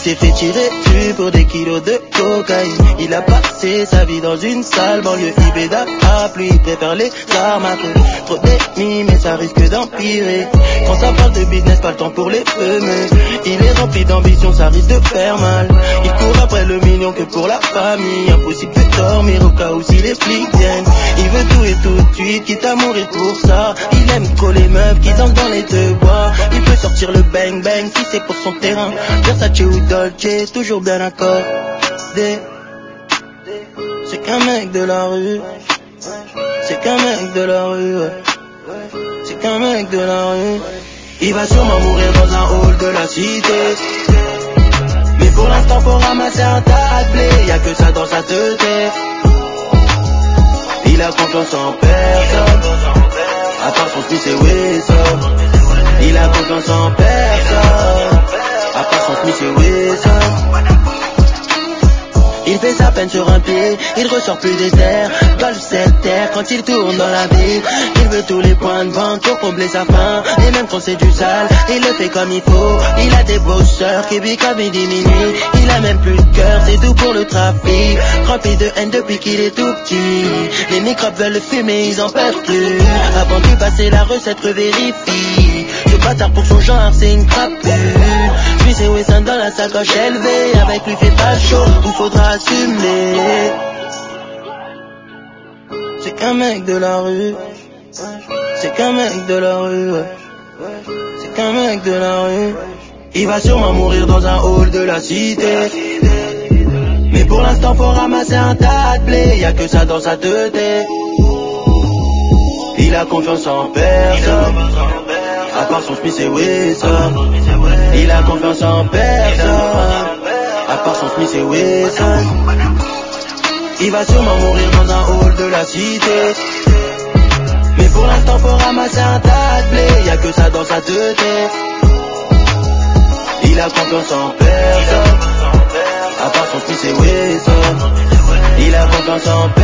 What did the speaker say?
s'est fait tirer dessus pour des kilos de cocaïne. Il a passé sa vie dans une sale banlieue Ibeda à pluie, il préfère les armes à feu. Trop d'ennemis mais ça risque d'empirer. Quand ça parle de business, pas le temps pour les fumeux. Il est rempli d'ambition, ça risque de faire mal. Il court après le million que pour la famille. Impossible de dormir au cas où si les flics viennent. Il veut tout et tout de suite, quitte à mourir pour ça. Il aime trop les meufs qui dansent dans les deux bois. Il peut sortir le bang bang si c'est pour son terrain. Versace ou Dolce, toujours bien accordé. C'est qu'un mec de la rue. C'est qu'un mec de la rue, ouais. C'est qu'un mec de la rue. Il va sûrement mourir dans un hall de la cité. Mais pour l'instant faut ramasser un tas de blé. Y'a que ça dans sa tête. Il a confiance en personne, à part son Smith et Wesson. Il a confiance en personne, à part son Smith et Wesson. Il fait sa peine sur un pied, il ressort plus des terres. Golf cette terre quand il tourne dans la ville. Il veut tous les points de vente pour combler sa faim. Et même quand c'est du sale, il le fait comme il faut. Il a des bosseurs qui vivent comme midi minuit. Il a même plus de cœur, c'est tout pour le trafic. Rempli de haine depuis qu'il est tout petit. Les microbes veulent le fumer, ils en peuvent plus. Avant de passer la recette, revérifie. Ce bâtard pour son genre, c'est une crapule. Puis c'est Wesson dans la sacoche élevée. Avec lui fait pas chaud, il faudra assumer. C'est qu'un mec de la rue. C'est qu'un mec de la rue, ouais. C'est qu'un mec de la rue. Il va sûrement mourir dans un hall de la cité. Mais pour l'instant faut ramasser un tas de blé. Y'a que ça dans sa tête. Il a confiance en personne, à part son Smith et Wesson. Il a confiance en personne, à part son Smith et Wesson. Il va sûrement mourir dans un hall de la cité. Mais pour l'instant faut ramasser un tas de blé. Y'a que ça dans sa tête. Il a confiance en personne, à part son Smith et Wesson. Il a confiance en personne.